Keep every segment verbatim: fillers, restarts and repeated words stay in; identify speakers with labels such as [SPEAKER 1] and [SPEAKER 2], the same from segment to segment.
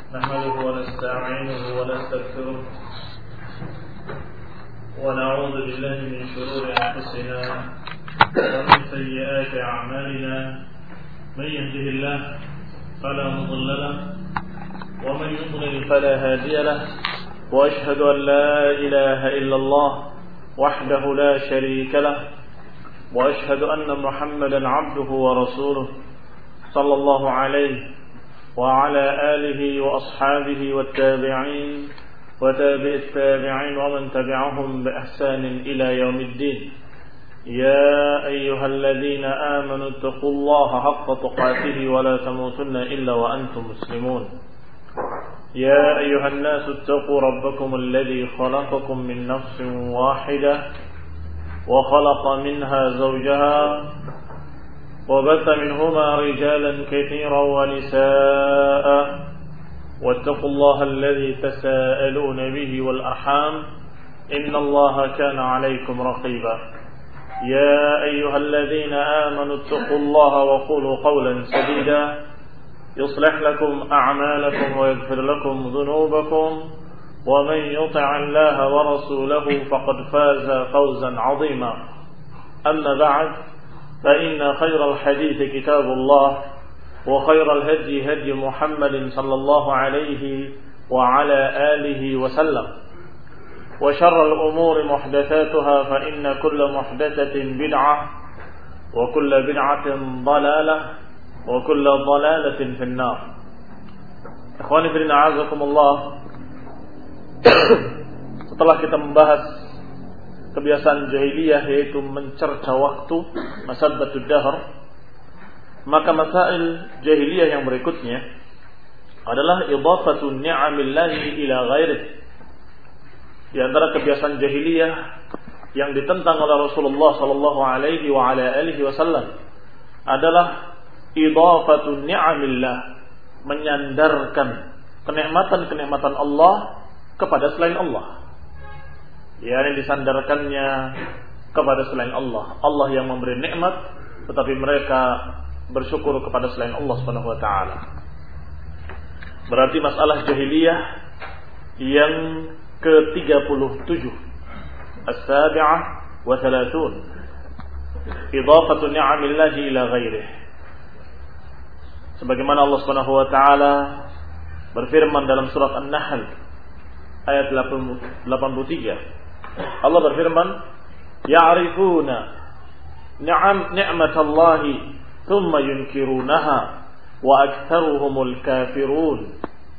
[SPEAKER 1] نحمده ونستعينه ونستغفره ونعوذ بالله من شرور أنفسنا ومن سيئات أعمالنا من يهده الله فلا مضل له ومن يضلل فلا هادي له وأشهد أن لا إله إلا الله وحده لا شريك له وأشهد أن محمدا عبده ورسوله صلى الله عليه وعلى آله وأصحابه والتابعين وتابع التابعين ومن تبعهم بإحسان إلى يوم الدين. يا أيها الذين آمنوا اتقوا الله حق تقاته ولا تموتن إلا وأنتم مسلمون. يا أيها الناس اتقوا ربكم الذي خلقكم من نفس واحدة وخلق منها زوجها وبث منهما رجالا كثيرا ونساء واتقوا الله الذي تساءلون به والأرحام إن الله كان عليكم رقيبا. يا أيها الذين آمنوا اتقوا الله وقولوا قولا سديدا يصلح لكم أعمالكم ويغفر لكم ذنوبكم ومن يطع الله ورسوله فقد فاز فوزا عظيما. أما بعد فإن خير الحديث كتاب الله وخير الهدي هدي محمد صلى الله عليه وعلى آله وسلم وشر الأمور محدثاتها فإن كل محدثة بدعة وكل بدعة ضلالة وكل ضلالة في النار. Ikhwani fillah a'azakumullah. Setelah kita membahas kebiasaan jahiliyah yaitu mencerca waktu, masabbatud dahr, maka masail jahiliyah yang berikutnya adalah idafatu ni'amillahi ila ghairih. Di antara kebiasaan jahiliyah yang ditentang oleh Rasulullah sallallahu alaihi wa ala alihi wasallam adalah idafatu ni'amillah, menyandarkan kenikmatan-kenikmatan Allah kepada selain Allah. yakni disandarkannya kepada selain Allah. Allah yang memberi nikmat, tetapi mereka bersyukur kepada selain Allah Subhanahu wa taala. Berarti masalah jahiliyah yang ke tiga puluh tujuh, as-sabi'ah wa thalathun, idafatu ni'amillahi ila ghairih. Sebagaimana Allah Subhanahu wa taala berfirman dalam surat An-Nahl ayat delapan puluh tiga. Allah berfirman, ya'rifuna ni'am ni'matallahi thumma yunkirunaha wa aktsaruhumul kafirun.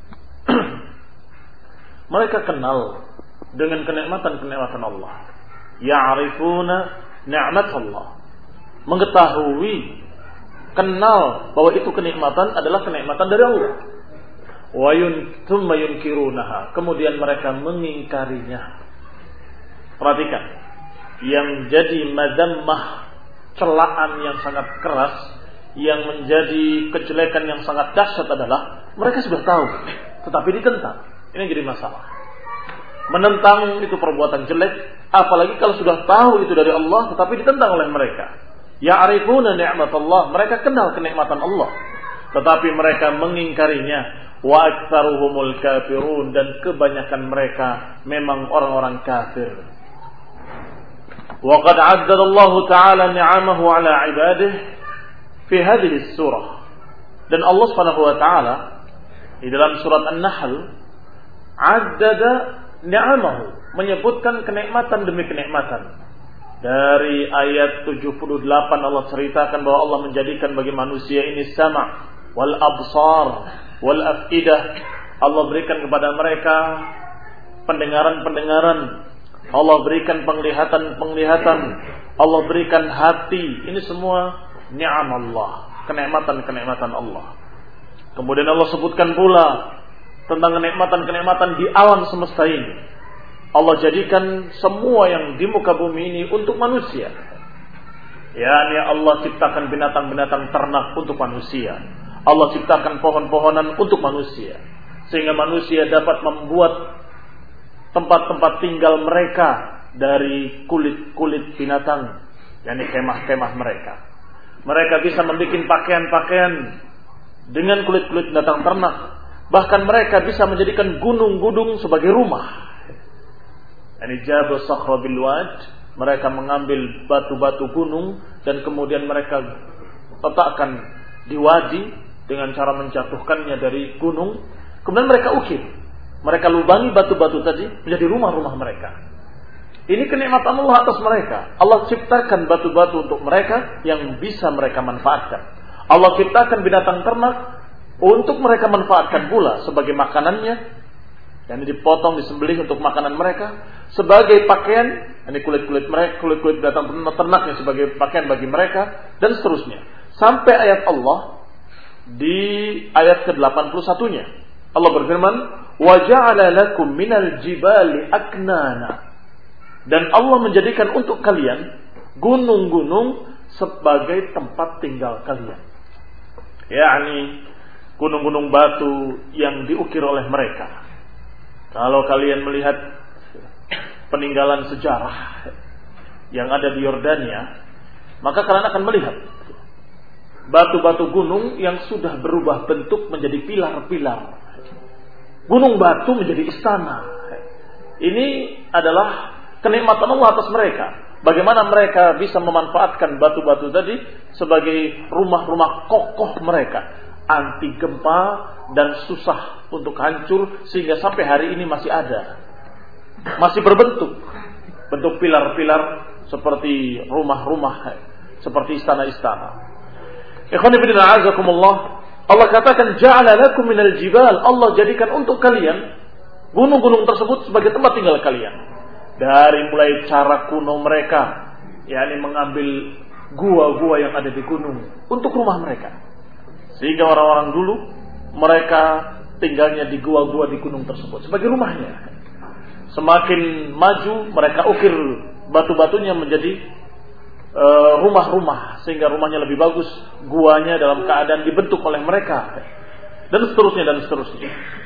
[SPEAKER 1] Mereka kenal dengan kenikmatan-kenikmatan Allah. Ya'rifuna ni'matallah, mengetahui, kenal bahwa itu kenikmatan adalah kenikmatan dari Allah. Wa yun thumma yunkirunaha, kemudian mereka mengingkarinya. Perhatikan, yang jadi madammah, celaan yang sangat keras, yang menjadi kejelekan yang sangat dahsyat adalah mereka sudah tahu, tetapi ditentang. Ini jadi masalah. Menentang itu perbuatan jelek, apalagi kalau sudah tahu itu dari Allah, tetapi ditentang oleh mereka. Ya'rifuna ni'matallah, mereka kenal kenikmatan Allah, tetapi mereka mengingkarinya. Wa aktsaruhumul kafirun, dan kebanyakan mereka memang orang-orang kafir. Wa qad 'addada Allah Ta'ala ni'amahu 'ala 'ibadihi fi hadhihi surah. Dan Allah Subhanahu wa taala di dalam surat An-Nahl 'addada ni'amahu, menyebutkan kenikmatan demi kenikmatan. Dari ayat tujuh puluh delapan Allah ceritakan bahwa Allah menjadikan bagi manusia ini sama' wal absar wal afidah. Allah berikan kepada mereka pendengaran-pendengaran, Allah berikan penglihatan-penglihatan, Allah berikan hati. Ini semua ni'am Allah, kenikmatan-kenikmatan Allah. Kemudian Allah sebutkan pula tentang kenikmatan-kenikmatan di alam semesta ini. Allah jadikan semua yang di muka bumi ini untuk manusia. yakni Allah ciptakan binatang-binatang ternak untuk manusia. Allah ciptakan pohon-pohonan untuk manusia, sehingga manusia dapat membuat tempat-tempat tinggal mereka dari kulit-kulit binatang, yakni kemah-kemah mereka. Mereka bisa membuat pakaian-pakaian dengan kulit-kulit binatang ternak. Bahkan mereka bisa menjadikan gunung-gunung sebagai rumah. Ini Jabal Sakhra bil Wad. Mereka mengambil batu-batu gunung dan kemudian mereka letakkan di wadi dengan cara menjatuhkannya dari gunung. Kemudian mereka ukir. Mereka lubangi batu-batu tadi menjadi rumah-rumah mereka. Ini kenikmatan Allah atas mereka. Allah ciptakan batu-batu untuk mereka yang bisa mereka manfaatkan. Allah ciptakan binatang ternak untuk mereka manfaatkan pula sebagai makanannya, yang dipotong, disembelih untuk makanan mereka, sebagai pakaian, ini kulit-kulit mereka, kulit-kulit binatang ternaknya sebagai pakaian bagi mereka, dan seterusnya. Sampai ayat Allah di ayat ke delapan puluh satu-nya. Allah berfirman, "Wa ja'ala lakum minal jibali aknana." Dan Allah menjadikan untuk kalian gunung-gunung sebagai tempat tinggal kalian. Yakni gunung-gunung batu yang diukir oleh mereka. Kalau kalian melihat peninggalan sejarah yang ada di Yordania, maka kalian akan melihat batu-batu gunung yang sudah berubah bentuk menjadi pilar-pilar. Gunung batu menjadi istana. Ini adalah kenikmatan Allah atas mereka. Bagaimana mereka bisa memanfaatkan batu-batu tadi sebagai rumah-rumah kokoh mereka, anti gempa dan susah untuk hancur, sehingga sampai hari ini masih ada, masih berbentuk bentuk pilar-pilar seperti rumah-rumah, seperti istana-istana. Ikhwan fillah azakumullah, Allah katakan ja'ala lakum minal jibal, Allah jadikan untuk kalian gunung-gunung tersebut sebagai tempat tinggal kalian. Dari mulai cara kuno mereka, yakni mengambil gua-gua yang ada di gunung untuk rumah mereka. Sehingga orang-orang dulu mereka tinggalnya di gua-gua di gunung tersebut sebagai rumahnya. Semakin maju mereka ukir batu-batunya menjadi uh, rumah-rumah, sehingga rumahnya lebih bagus, guanya dalam keadaan dibentuk oleh mereka, dan seterusnya dan seterusnya.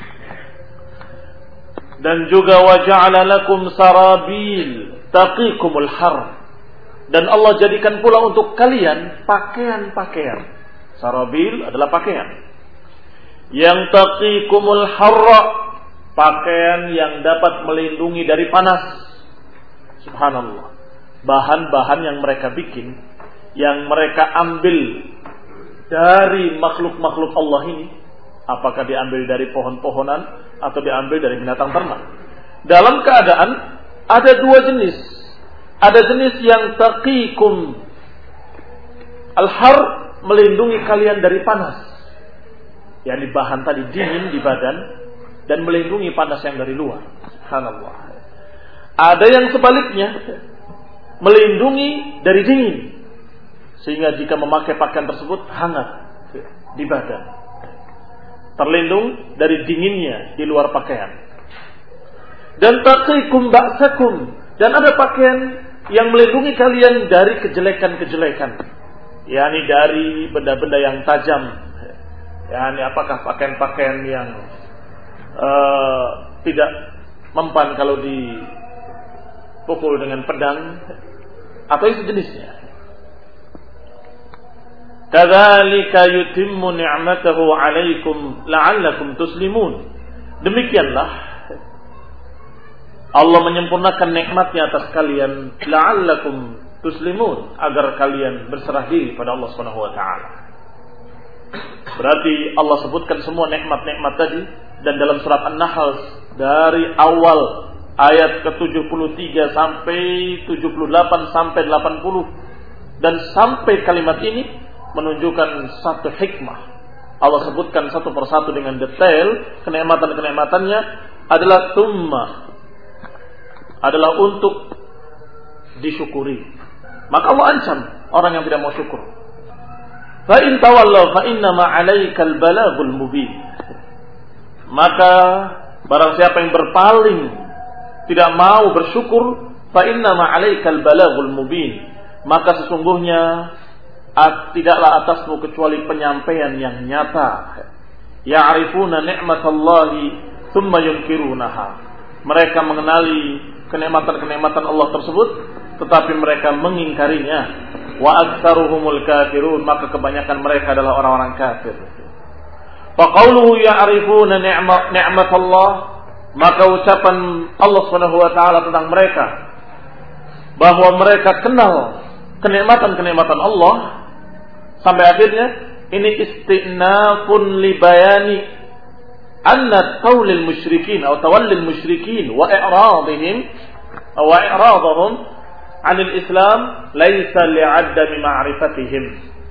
[SPEAKER 1] Dan juga wa ja'ala lakum sarabil taqikumul har. Dan Allah jadikan pula untuk kalian pakaian-pakaian. Sarabil adalah pakaian yang taqikumul harra, pakaian yang dapat melindungi dari panas. Subhanallah. Bahan-bahan yang mereka bikin, yang mereka ambil dari makhluk-makhluk Allah ini, apakah diambil dari pohon-pohonan atau diambil dari binatang ternak, dalam keadaan ada dua jenis. Ada jenis yang taqikum al-har, melindungi kalian dari panas, yang di bahan tadi dingin di badan dan melindungi panas yang dari luar. Subhanallah. Ada yang sebaliknya, melindungi dari dingin, sehingga jika memakai pakaian tersebut hangat di badan, terlindung dari dinginnya di luar pakaian. Dan taqikum ba'sakum, dan ada pakaian yang melindungi kalian dari kejelekan-kejelekan, yakni dari benda-benda yang tajam, yakni apakah pakaian-pakaian yang uh, tidak mempan kalau dipukul dengan pedang atau itu jenisnya. Kadzalika yutimmu ni'matahu 'alaikum la'allakum tuslimun. Demikianlah Allah menyempurnakan nikmatnya atas kalian, la'allakum tuslimun, agar kalian berserah diri pada Allah Subhanahu wa taala. Berarti Allah sebutkan semua nikmat-nikmat tadi, dan dalam surat An-Nahl dari awal ayat ke tujuh puluh tiga sampai tujuh puluh delapan sampai delapan puluh, dan sampai kalimat ini menunjukkan satu hikmah. Allah sebutkan satu persatu dengan detail kenikmatan-kenikmatannya adalah tsumma, adalah untuk disyukuri. Maka Allah ancam orang yang tidak mau syukur. Fa in tawallaw fa inna ma 'alaikal balaghul mubin. Maka barang siapa yang berpaling, tidak mau bersyukur, fa inna ma 'alaikal balaghul mubin, maka sesungguhnya tidaklah atasmu kecuali penyampaian yang nyata. Ya'rifuna ni'matallahi thumma yunkirunaha. Mereka mengenali kenikmatan-kenikmatan Allah tersebut, tetapi mereka mengingkarinya. Wa aktsaruhumul kafirun, maka kebanyakan mereka adalah orang-orang kafir. Faqauluhu ya'rifuna ni'mat ni'mat Allah, maka ucapan Allah Subhanahu wa taala tentang mereka bahwa mereka kenal kenikmatan-kenikmatan Allah sampai akhirnya ini istinafun li bayani anna tawlil musyrikin atau tawallil musyrikin wa i'radihim wa i'radahum 'anil Islam laisa li'adami ma'rifatihim.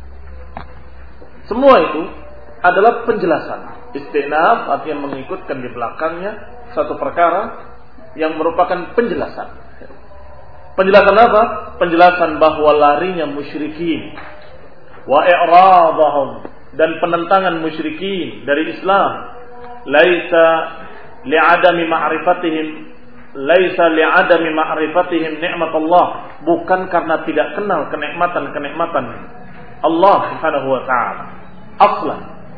[SPEAKER 1] Semua itu adalah penjelasan. Istinaf artinya mengikutkan di belakangnya satu perkara yang merupakan penjelasan. Penjelasan apa? Penjelasan bahwa larinya musyrikin wa i'radahum dan penentangan musyrikin dari Islam laisa li'adami ma'rifatihim laisa li'adami ma'rifatihim nikmat Allah, bukan karena tidak kenal kenikmatan-kenikmatan Allah Subhanahu wa taala. Aslan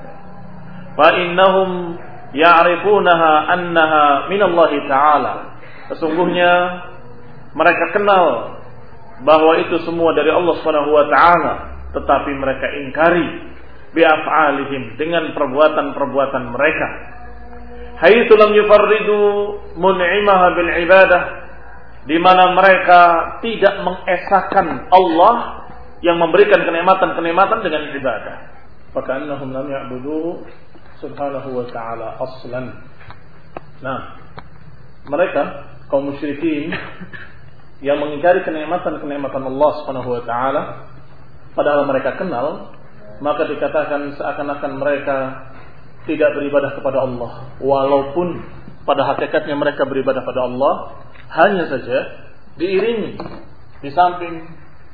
[SPEAKER 1] fa innahum ya'rifunaha annaha min Allah taala. Sesungguhnya mereka kenal bahwa itu semua dari Allah Subhanahu wa taala, tetapi mereka ingkari bi af'alihim dengan perbuatan-perbuatan mereka. Haitsu lam yufarridu mun'imaha bil ibadah, di mana mereka tidak mengesahkan Allah yang memberikan kenikmatan-kenikmatan dengan ibadah. Maka annahum lam ya'buduhu subhanahu wa ta'ala aslan. Nah, mereka kaum musyrikin yang mengingkari kenikmatan-kenikmatan Allah Subhanahu wa taala padahal mereka kenal, maka dikatakan seakan-akan mereka tidak beribadah kepada Allah, walaupun pada hakikatnya mereka beribadah pada Allah, hanya saja diiringi di samping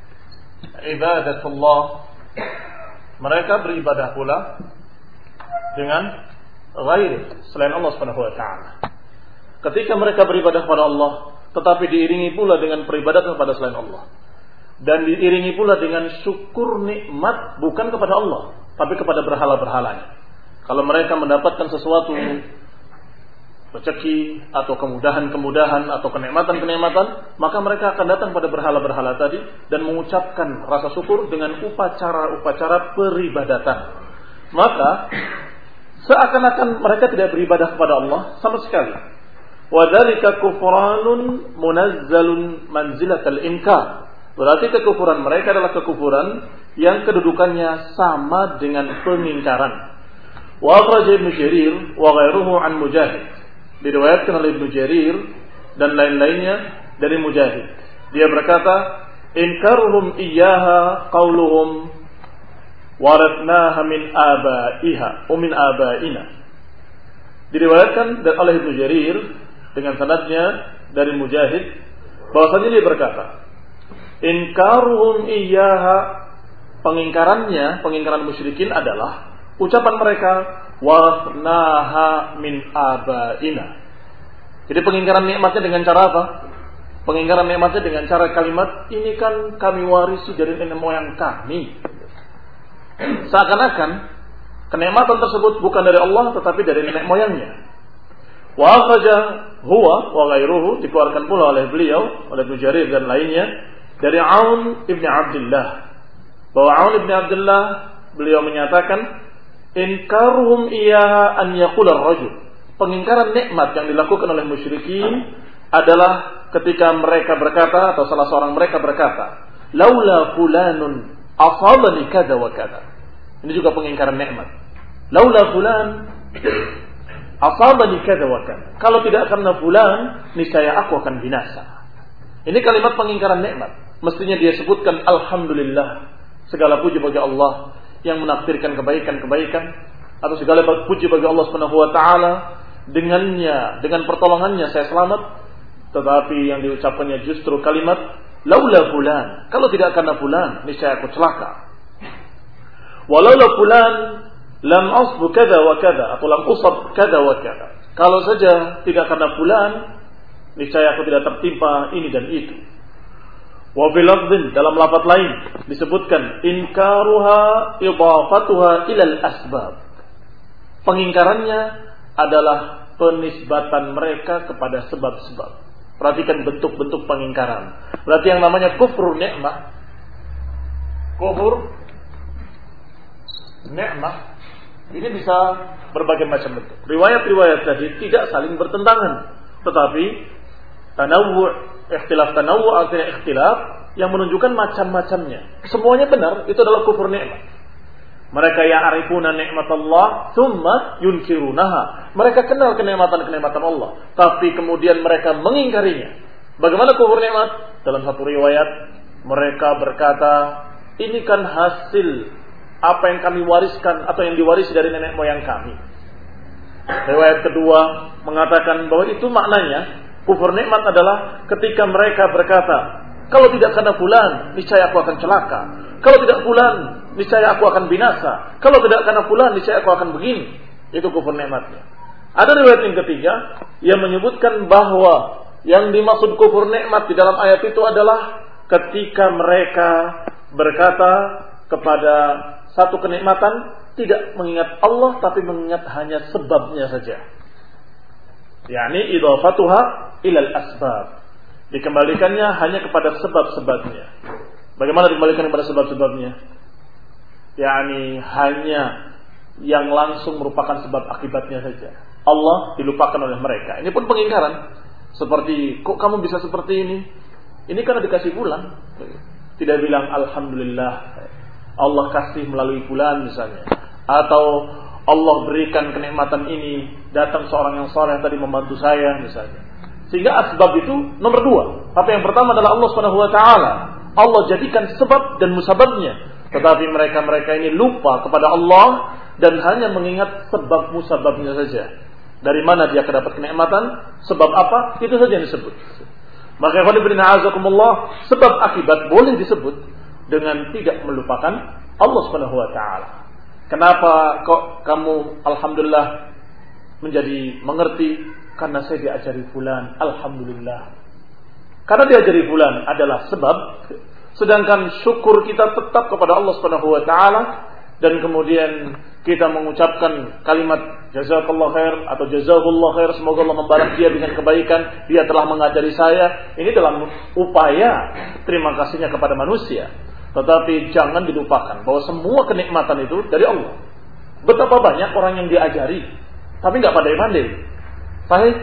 [SPEAKER 1] ibadatullah mereka beribadah pula dengan ghairi selain Allah Subhanahu wa taala. Ketika mereka beribadah kepada Allah, tetapi diiringi pula dengan peribadatan kepada selain Allah, dan diiringi pula dengan syukur nikmat bukan kepada Allah tapi kepada berhala-berhalanya. Kalau mereka mendapatkan sesuatu rezeki atau kemudahan-kemudahan atau kenikmatan-kenikmatan, maka mereka akan datang pada berhala-berhala tadi dan mengucapkan rasa syukur dengan upacara-upacara peribadatan. Maka seakan-akan mereka tidak beribadah kepada Allah sama sekali. Wadzalika kufranun munazzalun manzilatal inkar. Berarti kekufuran mereka adalah kekufuran yang kedudukannya sama dengan pengingkaran. Wa akhraj Ibnu Jarir wa ghairuhu an Mujahid. Diriwayatkan oleh Ibnu Jarir dan lain-lainnya dari Mujahid. Dia berkata, "Inkaruhum iyyaha qauluhum waratnaha min abaiha wa min abaina." Diriwayatkan oleh Ibnu Jarir dengan sanadnya dari Mujahid bahwasanya dia berkata, "Inkaruhum iyyaha," pengingkarannya, pengingkaran musyrikin adalah ucapan mereka wasnaha min abaina. Jadi pengingkaran nikmatnya dengan cara apa? Pengingkaran nikmatnya dengan cara kalimat ini kan kami warisi dari nenek moyang kami. Seakan-akan kenikmatan tersebut bukan dari Allah tetapi dari nenek moyangnya. Wa akhraja huwa wa ghairuhu, dikeluarkan pula oleh beliau, oleh Ibnu Jarir dan lainnya dari Aun ibn Abdullah, bahwa Aun ibn Abdullah beliau menyatakan inkaruhum iyaha an yaqula ar-rajul, pengingkaran nikmat yang dilakukan oleh musyrikin adalah ketika mereka berkata atau salah seorang mereka berkata, laula fulanun asabani kada wa kada. Ini juga pengingkaran nikmat. Laula fulan asabani kada wa kada. Kalau tidak karena fulan, niscaya aku akan binasa. Ini kalimat pengingkaran nikmat. Mestinya dia sebutkan alhamdulillah, segala puji bagi Allah yang menakdirkan kebaikan-kebaikan, atau segala puji bagi Allah Subhanahu wa taala, dengannya, dengan pertolongannya saya selamat. Tetapi yang diucapkannya justru kalimat laula fulan, kalau tidak karena fulan niscaya aku celaka. Walaula fulan lam asbu kada wa kada, atau lam usab kada wa kada. Kalau saja tidak karena fulan niscaya aku tidak tertimpa ini dan itu. Wa bil lafdhin, dalam lafaz lain disebutkan inkaruha idafatuha ilal asbab. Pengingkarannya adalah penisbatan mereka kepada sebab-sebab. Perhatikan bentuk-bentuk pengingkaran. Berarti yang namanya kufur nikmah, kufur nikmah Ini bisa berbagai macam bentuk. Riwayat-riwayat tadi tidak saling bertentangan, tetapi tanawwu', ikhtilaf tanawwu' artinya ikhtilaf yang menunjukkan macam-macamnya. Semuanya benar, itu adalah kufur nikmat. Mereka ya'rifuna nikmatallah tsumma yunkirunaha. Mereka kenal kenikmatan-kenikmatan Allah, tapi kemudian mereka mengingkarinya. Bagaimana kufur nikmat? Dalam satu riwayat mereka berkata, ini kan hasil apa yang kami wariskan atau yang diwarisi dari nenek moyang kami. Riwayat kedua mengatakan bahwa itu maknanya kufur nikmat adalah ketika mereka berkata, kalau tidak karena fulan, niscaya aku akan celaka. Kalau tidak fulan, niscaya aku akan binasa. Kalau tidak karena fulan, niscaya aku akan begini. Itu kufur nikmatnya. Ada riwayat yang ketiga yang menyebutkan bahwa yang dimaksud kufur nikmat di dalam ayat itu adalah ketika mereka berkata kepada satu kenikmatan tidak mengingat Allah tapi mengingat hanya sebabnya saja. yakni idhafatuha ilal asbab. Dikembalikannya hanya kepada sebab-sebabnya. Bagaimana dikembalikan kepada sebab-sebabnya? yakni hanya yang langsung merupakan sebab akibatnya saja. Allah dilupakan oleh mereka. Ini pun pengingkaran. Seperti, kok kamu bisa seperti ini? Ini karena dikasih bulan. Tidak bilang alhamdulillah Allah kasih melalui bulan misalnya, atau Allah berikan kenikmatan ini, datang seorang yang saleh tadi membantu saya misalnya. Sehingga asbab itu nomor dua. Tapi yang pertama adalah Allah Subhanahu wa taala. Allah jadikan sebab dan musababnya. Tetapi mereka-mereka ini lupa kepada Allah dan hanya mengingat sebab musababnya saja. Dari mana dia dapat kenikmatan, sebab apa, itu saja yang disebut. Maka sebab akibat boleh disebut dengan tidak melupakan Allah Subhanahu wa taala. Kenapa kok kamu alhamdulillah menjadi mengerti? Karena saya diajari fulan, alhamdulillah. Karena diajari fulan adalah sebab, sedangkan syukur kita tetap kepada Allah Subhanahu wa taala dan kemudian kita mengucapkan kalimat jazakallah khair atau jazakallah khair, semoga Allah membalas dia dengan kebaikan, dia telah mengajari saya. Ini dalam upaya terima kasihnya kepada manusia. Tetapi jangan dilupakan bahwa semua kenikmatan itu dari Allah. Betapa banyak orang yang diajari tapi enggak pandai-pandai. Sahih?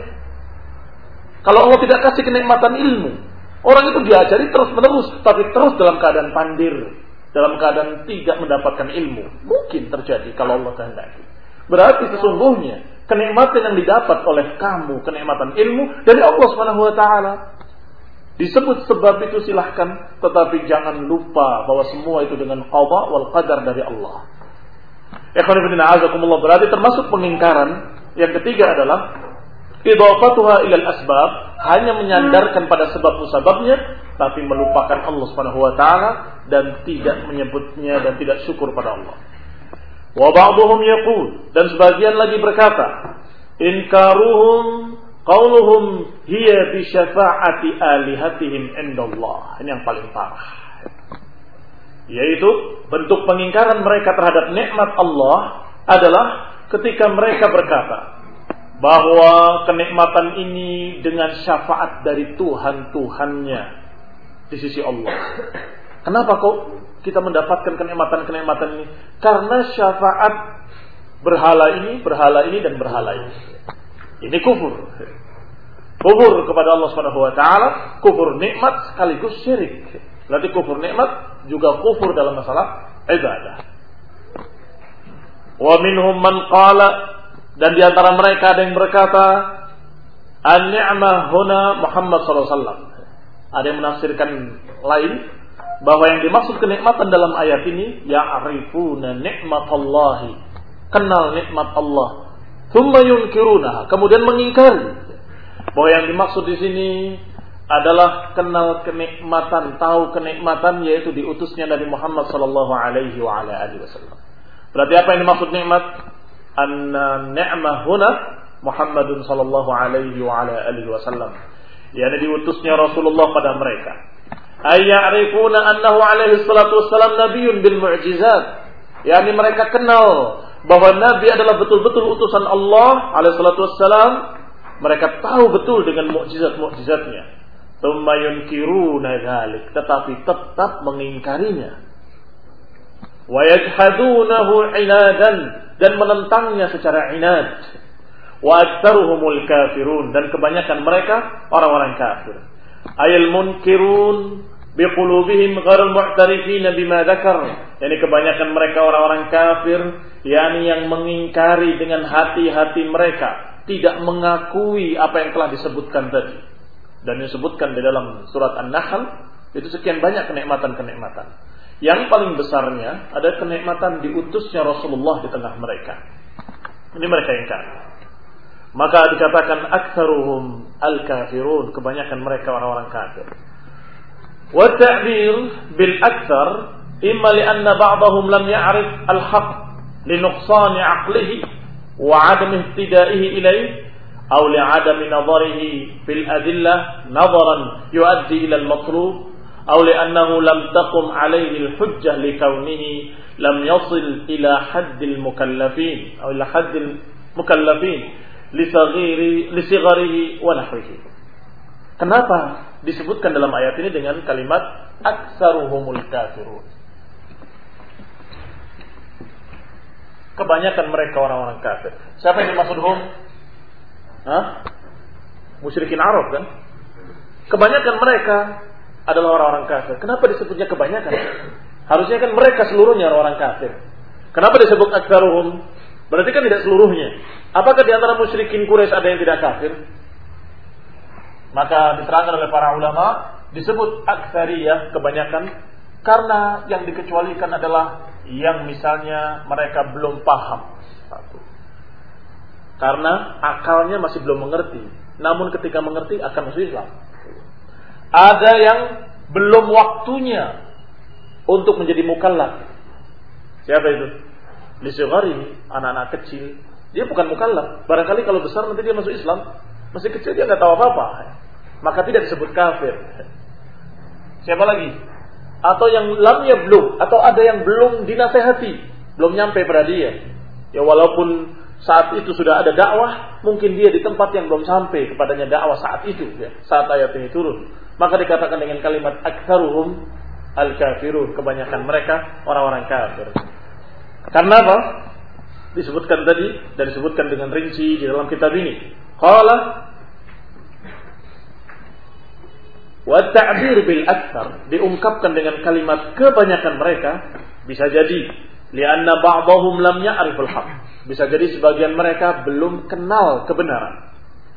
[SPEAKER 1] Kalau Allah tidak kasih kenikmatan ilmu, orang itu diajari terus-menerus tapi terus dalam keadaan pandir, dalam keadaan tidak mendapatkan ilmu. Mungkin terjadi kalau Allah kehendaki. Berarti sesungguhnya kenikmatan yang didapat oleh kamu, kenikmatan ilmu dari Allah Subhanahu wa taala. Disebut sebab itu silahkan, tetapi jangan lupa bahwa semua itu dengan qada wal qadar dari Allah. Ikhwan fillah azakumullah, berarti termasuk pengingkaran yang ketiga adalah idhafatuha ilal asbab, hanya menyandarkan pada sebab musababnya tapi melupakan Allah Subhanahu wa taala dan tidak menyebutnya dan tidak syukur pada Allah. Wa ba'dhum yaqul, dan sebagian lagi berkata, inkaruhum qauluhum hiya bi syafa'ati alihatihim indallah. Ini yang paling parah. Yaitu bentuk pengingkaran mereka terhadap nikmat Allah adalah ketika mereka berkata bahwa kenikmatan ini dengan syafaat dari Tuhan-Tuhannya di sisi Allah. Kenapa kok kita mendapatkan kenikmatan-kenikmatan ini? Karena syafaat berhala ini, berhala ini dan berhala ini. Ini kufur. Kufur kepada Allah Subhanahu wa taala, kufur nikmat sekaligus syirik. Berarti kufur nikmat juga kufur dalam masalah ibadah. Wa minhum man qala, dan di antara mereka ada yang berkata, an-ni'mah huna Muhammad sallallahu alaihi wasallam. Ada yang menafsirkan lain bahwa yang dimaksud kenikmatan dalam ayat ini ya'rifuna ni'matallahi, kenal nikmat Allah, thumma yunkirunaha, kemudian mengingkari. Bahwa yang dimaksud di sini adalah kenal kenikmatan, tahu kenikmatan, yaitu diutusnya Nabi Muhammad sallallahu alaihi wa ala alihi wasallam. Berarti apa yang dimaksud nikmat? Anna ni'mah huna Muhammadun sallallahu alaihi wa ala alihi wasallam, yakni diutusnya Rasulullah pada mereka. Ayya'rifuna annahu alaihi salatu wassalam nabiyyun bil mu'jizat, yakni mereka kenal bahwa Nabi adalah betul-betul utusan Allah alaihi salatu wassalam. Mereka tahu betul dengan mukjizat-mukjizatnya. Tsumma yunkiruna dzalik, tetapi tetap mengingkarinya. Wa yajhadunahu 'inadan, dan menentangnya secara inad. Wa aktsaruhumul kafirun, dan kebanyakan mereka orang-orang kafir. Ayal munkirun biqulubihim ghairul mu'tarifin bima dzakar. Yani kebanyakan mereka orang-orang kafir, yakni yang mengingkari dengan hati-hati mereka, tidak mengakui apa yang telah disebutkan tadi. Dan disebutkan di dalam surat An-Nahl itu sekian banyak kenikmatan-kenikmatan. Yang paling besarnya ada kenikmatan diutusnya Rasulullah di tengah mereka. Ini mereka ingkar. Maka dikatakan aktsaruhum al-kafirun, kebanyakan mereka orang-orang kafir. Wa ta'bir bil aktsar imma li anna ba'dahum lam ya'rif al-haqq li nuqsan 'aqlihi wa 'adam ihtida'ihi ilayhi aw li 'adam nadharihi fil adillah nadharan yu'addi ila al-matlub aw li annahu lam taqum 'alayhi al-hujjah li kaunihi lam yasil ila hadd al-mukallafin aw ila hadd al-mukallafin Lisaghiri, lisigarihi wa nahwihi. Kenapa disebutkan dalam ayat ini dengan kalimat aktsaruhumul kafirun? Kebanyakan mereka orang-orang kafir. Siapa yang dimaksud hum? Hah? Musyrikin Arab kan? Kebanyakan mereka adalah orang-orang kafir. Kenapa disebutnya kebanyakan? Harusnya kan mereka seluruhnya orang kafir. Kenapa disebut aktsaruhum? Berarti kan tidak seluruhnya. Apakah di antara musyrikin Quraisy ada yang tidak kafir? Maka diterangkan oleh para ulama disebut aktsariyah, kebanyakan, karena yang dikecualikan adalah yang misalnya mereka belum paham. Satu. Karena akalnya masih belum mengerti. Namun ketika mengerti akan masuk Islam. Ada yang belum waktunya untuk menjadi mukallaf. Siapa itu? Lisigari, anak-anak kecil, dia bukan mukallaf. Barangkali kalau besar nanti dia masuk Islam, masih kecil dia nggak tahu apa-apa, maka tidak disebut kafir. Siapa lagi? Atau yang lam yablugh, atau ada yang belum dinasehati, belum nyampe pada dia. Ya walaupun saat itu sudah ada dakwah, mungkin dia di tempat yang belum sampai kepadanya dakwah saat itu, ya, saat ayat ini turun. Maka dikatakan dengan kalimat aktsaruhum al-kafirun, kebanyakan mereka orang-orang kafir. Karena apa? Disebutkan tadi dan disebutkan dengan rinci di dalam kitab ini. Qala wa ta'bir bil aktsar, diungkapkan dengan kalimat kebanyakan mereka, bisa jadi li'anna ba'dahum lam ya'riful haqq, bisa jadi sebagian mereka belum kenal kebenaran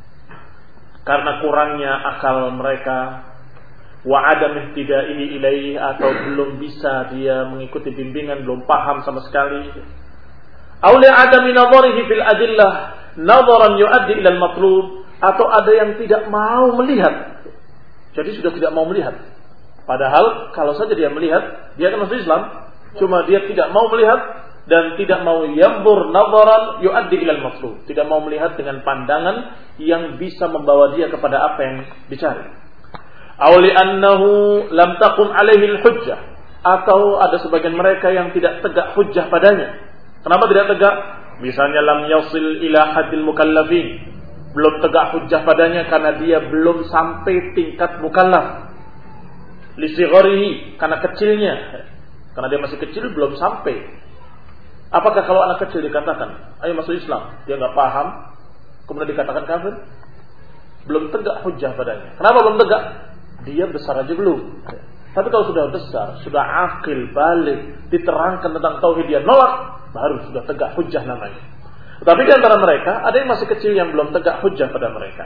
[SPEAKER 1] karena kurangnya akal mereka, wa adam ihtida'ihi ilaihi, atau belum bisa dia mengikuti bimbingan, belum paham sama sekali. Aw li adami nadharihi fil adillah nadharan yuaddi ila al-matlub, atau ada yang tidak mau melihat. Jadi sudah tidak mau melihat. Padahal kalau saja dia melihat, dia akan masuk Islam. Cuma dia tidak mau melihat dan tidak mau yanzur nadharan yuaddi ila al-matlub, tidak mau melihat dengan pandangan yang bisa membawa dia kepada apa yang dicari. Aw li'annahu lam taqum 'alaihi al-hujjah, atau ada sebagian mereka yang tidak tegak hujjah padanya. Kenapa tidak tegak? Misalnya lam yasil ila haddil mukallafin, belum tegak hujjah padanya karena dia belum sampai tingkat mukallaf. Lisigarihi, karena kecilnya, karena dia masih kecil belum sampai. Apakah kalau anak kecil dikatakan ayo masuk Islam, dia enggak paham, kemudian dikatakan kafir? Belum tegak hujjah padanya. Kenapa belum tegak? Dia besar aja belum. Tapi kalau sudah besar, sudah akil, balik, diterangkan tentang tauhid, dia nolak, baru sudah tegak hujjah namanya. Tetapi di antara mereka ada yang masih kecil yang belum tegak hujjah pada mereka.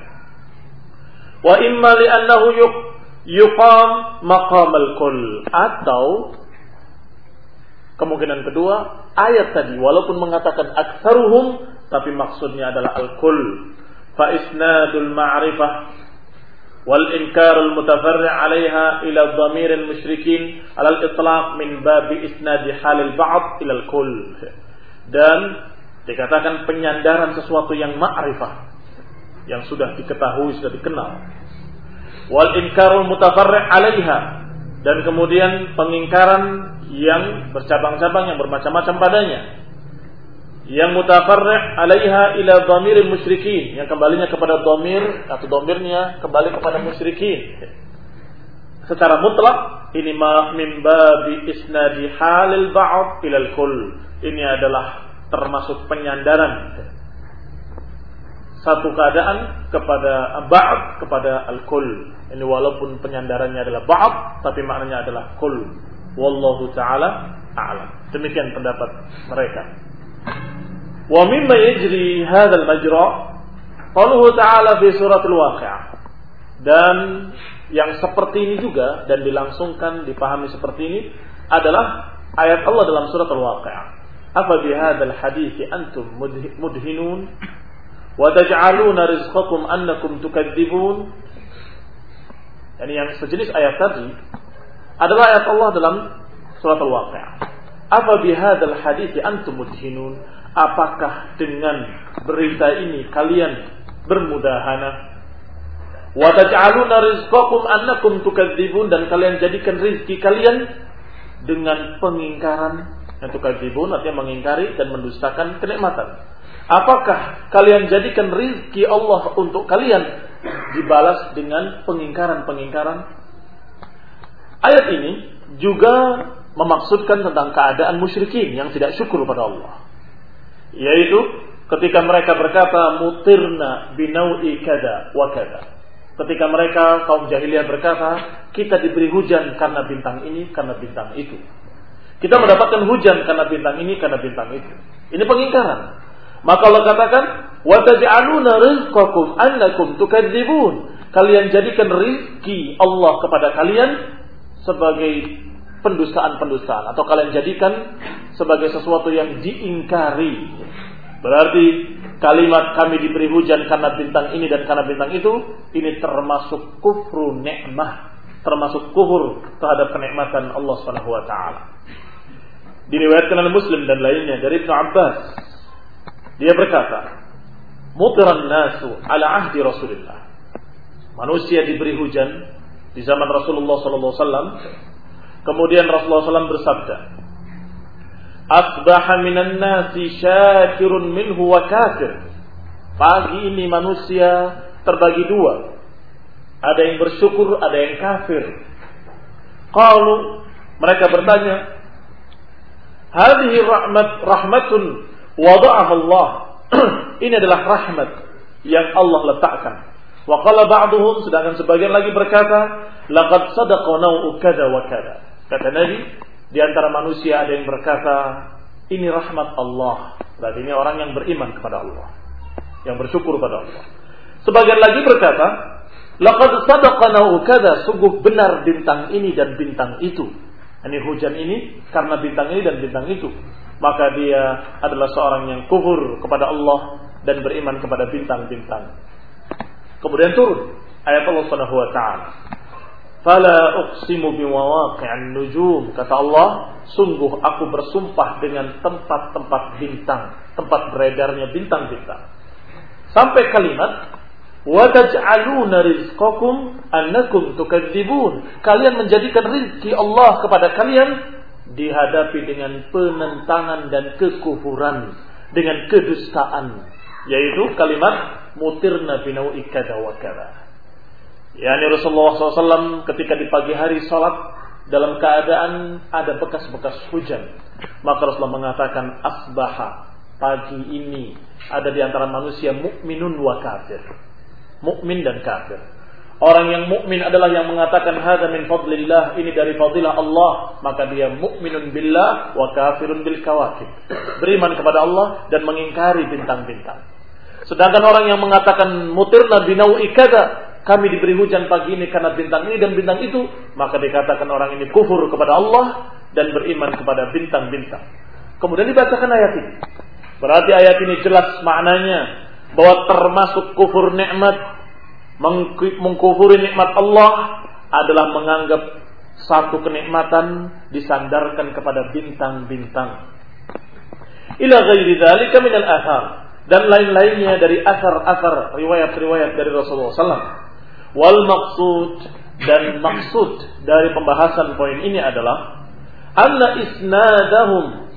[SPEAKER 1] Wa imma li annahu yuqam maqamal kull, atau kemungkinan kedua, ayat tadi walaupun mengatakan aktsaruhum, tapi maksudnya adalah al-kull. Fa isnadul ma'rifah wal inkar al mutafarri' 'alaiha ila dhamir al musyrikin 'ala al itlaq min bab isnad hal al ba'd ila al kull. Dan dikatakan penyandaran sesuatu yang ma'rifah, yang sudah diketahui, sudah dikenal. Wal inkar al mutafarri' 'alaiha, dan kemudian pengingkaran yang bercabang-cabang, yang bermacam-macam padanya. Yang mutafarri' 'alaiha ila dhamiril musyrikin, yang kembalinya kepada dhamir atau dhamirnya kembali kepada musyrikin. Secara mutlak ini ma min babi isnadi halil ba'd ila al-kull. Ini adalah termasuk penyandaran satu keadaan kepada ba'd kepada al-kull. Ini walaupun penyandarannya adalah ba'd tapi maknanya adalah kull. Wallahu ta'ala a'lam. Demikian pendapat mereka. Wa mimma yajri hadzal majra qauluhu ta'ala fi suratul waqi'ah. Dan yang seperti ini juga dan dilangsungkan dipahami seperti ini adalah ayat Allah dalam surat Al-Waqi'ah. Afa bihadzal hadithi antum mudhinun wa taj'aluna rizqakum annakum tukadzibun. Yani yang sejenis ayat tadi adalah ayat Allah dalam surat Al-Waqi'ah. Afa bihadzal hadithi antum mudhinun. Apakah dengan berita ini kalian bermudahana? Wa taj'aluna rizqakum annakum tukadzibun, dan kalian jadikan rizki kalian dengan pengingkaran. Yang tukadzibun artinya mengingkari dan mendustakan kenikmatan. Apakah kalian jadikan rizki Allah untuk kalian dibalas dengan pengingkaran-pengingkaran? Ayat ini juga memaksudkan tentang keadaan musyrikin yang tidak syukur pada Allah, yaitu ketika mereka berkata mutirna binau'i kada wa kada. Ketika mereka kaum jahiliyah berkata, kita diberi hujan karena bintang ini, karena bintang itu. Kita mendapatkan hujan karena bintang ini, karena bintang itu. Ini pengingkaran. Maka Allah katakan, wa taj'aluna rizqakum annakum tukadzibun. Kalian jadikan rizki Allah kepada kalian sebagai pendustaan-pendustaan, atau kalian jadikan sebagai sesuatu yang diingkari. Berarti kalimat kami diberi hujan karena bintang ini dan karena bintang itu, ini termasuk kufru nikmah, termasuk kufur terhadap kenikmatan Allah Subhanahu wa taala. Diriwayatkan oleh Muslim dan lainnya dari Ibnu Abbas, dia berkata, "Mutiran nasu ala ahdi Rasulillah." Manusia diberi hujan di zaman Rasulullah sallallahu alaihi wasallam. Kemudian Rasulullah sallallahu alaihi wasallam bersabda, "Asbaha minan nasi syakirun minhu wa kafir." Pagi ini manusia terbagi dua. Ada yang bersyukur, ada yang kafir. Qalu, mereka bertanya, "Hadhihi rahmat rahmatun wada'aha Allah." Ini adalah rahmat yang Allah letakkan. Wa qala ba'duhum, sedangkan sebagian lagi berkata, "Laqad sadaqa naw'u kada wa kada." Kata Nabi, di antara manusia ada yang berkata, ini rahmat Allah. Berarti ini orang yang beriman kepada Allah, yang bersyukur pada Allah. Sebagian lagi berkata, laqad sadaqana kada, sungguh benar bintang ini dan bintang itu. Ini hujan ini karena bintang ini dan bintang itu. Maka dia adalah seorang yang kufur kepada Allah dan beriman kepada bintang-bintang. Kemudian turun ayat Allah Subhanahu wa taala. Fala uqsimu bimawaqi'an nujum, kata Allah, sungguh aku bersumpah dengan tempat-tempat bintang, tempat beredarnya bintang-bintang. Sampai kalimat wa taj'aluna rizqakum annakum tukadzibun. Kalian menjadikan rizki Allah kepada kalian dihadapi dengan penentangan dan kekufuran, dengan kedustaan, yaitu kalimat mutirna binau'i kada wa kada. Yani Rasulullah shallallahu alaihi wasallam ketika di pagi hari salat dalam keadaan ada bekas-bekas hujan, maka Rasulullah mengatakan asbaha, pagi ini ada di antara manusia mukminun wa kafir, mukmin dan kafir. Orang yang mukmin adalah yang mengatakan hadza min fadlillah, ini dari fadilah Allah, maka dia mukminun billah wa kafirun bil kawakib, beriman kepada Allah dan mengingkari bintang-bintang. Sedangkan orang yang mengatakan mutirna binau'i kada, kami diberi hujan pagi ini karena bintang ini dan bintang itu, maka dikatakan orang ini kufur kepada Allah dan beriman kepada bintang-bintang. Kemudian dibacakan ayat ini. Berarti ayat ini jelas maknanya bahwa termasuk kufur nikmat, mengkufuri nikmat Allah adalah menganggap satu kenikmatan disandarkan kepada bintang-bintang. Ila ghairi dzalika minal athar, dan lain-lainnya dari asar-asar, riwayat-riwayat dari Rasulullah sallallahu alaihi wasallam. Wal maksud, dan maksud dari pembahasan poin ini adalah anna isnadahum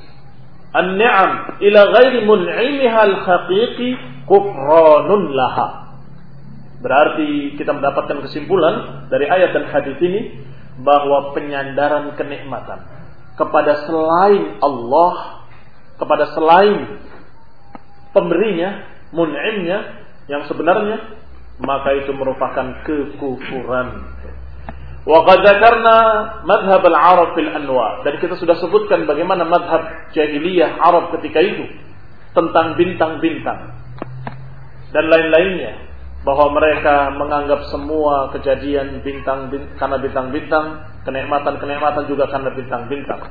[SPEAKER 1] an-ni'am ila ghairi mun'imiha al-haqiqi kufranun laha. Berarti kita mendapatkan kesimpulan dari ayat dan hadis ini bahwa penyandaran kenikmatan kepada selain Allah, kepada selain pemberinya, mun'imnya yang sebenarnya, maka itu merupakan kekufuran. Wa qad dzakarna madhhab al-Arab fil anwa, dan kita sudah sebutkan bagaimana madhab jahiliyah Arab ketika itu tentang bintang-bintang dan lain-lainnya, bahwa mereka menganggap semua kejadian bintang, bintang karena bintang-bintang, kenikmatan-kenikmatan juga karena bintang-bintang.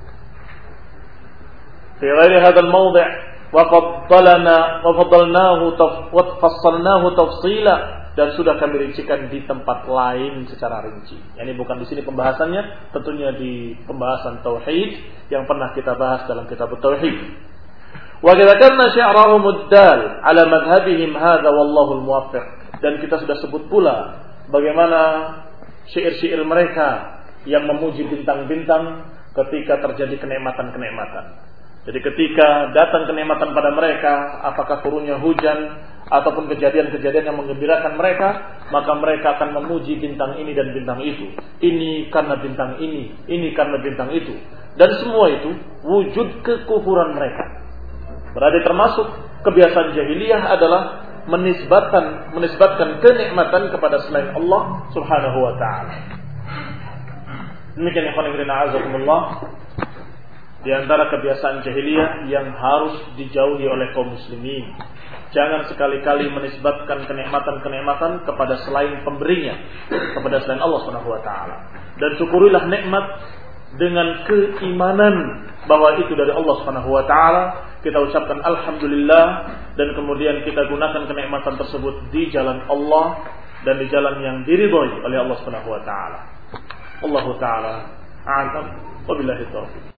[SPEAKER 1] Fi ghairi hadzal mawdi' wa faddalna wa faddalnahu wa fassalnahu tafsila, dan sudah kami rincikan di tempat lain secara rinci. Ini bukan di sini pembahasannya, tentunya di pembahasan tauhid yang pernah kita bahas dalam kitab tauhid. Wa dzakarna syi'rahum ad-dal ala madhhabihim hadza wallahu al-muwaffiq, dan kita sudah sebut pula bagaimana syair-syair mereka yang memuji bintang-bintang ketika terjadi kenikmatan-kenikmatan. Jadi ketika datang kenikmatan pada mereka, apakah turunnya hujan ataupun kejadian-kejadian yang menggembirakan mereka, maka mereka akan memuji bintang ini dan bintang itu. Ini karena bintang ini, ini karena bintang itu. Dan semua itu wujud kekufuran mereka. Berarti termasuk kebiasaan jahiliyah adalah menisbatkan menisbatkan kenikmatan kepada selain Allah Subhanahu wa taala. Demikian ikhwan fillah azakumullah, di antara kebiasaan jahiliyah yang harus dijauhi oleh kaum muslimin. Jangan sekali-kali menisbatkan kenikmatan-kenikmatan kepada selain pemberinya, kepada selain Allah Subhanahu wa taala. Dan syukurilah nikmat dengan keimanan bahwa itu dari Allah Subhanahu wa taala. Kita ucapkan alhamdulillah, dan kemudian kita gunakan kenikmatan tersebut di jalan Allah dan di jalan yang diridhai oleh Allah Subhanahu wa taala. Allah taala a'lam wa billahi taufiq.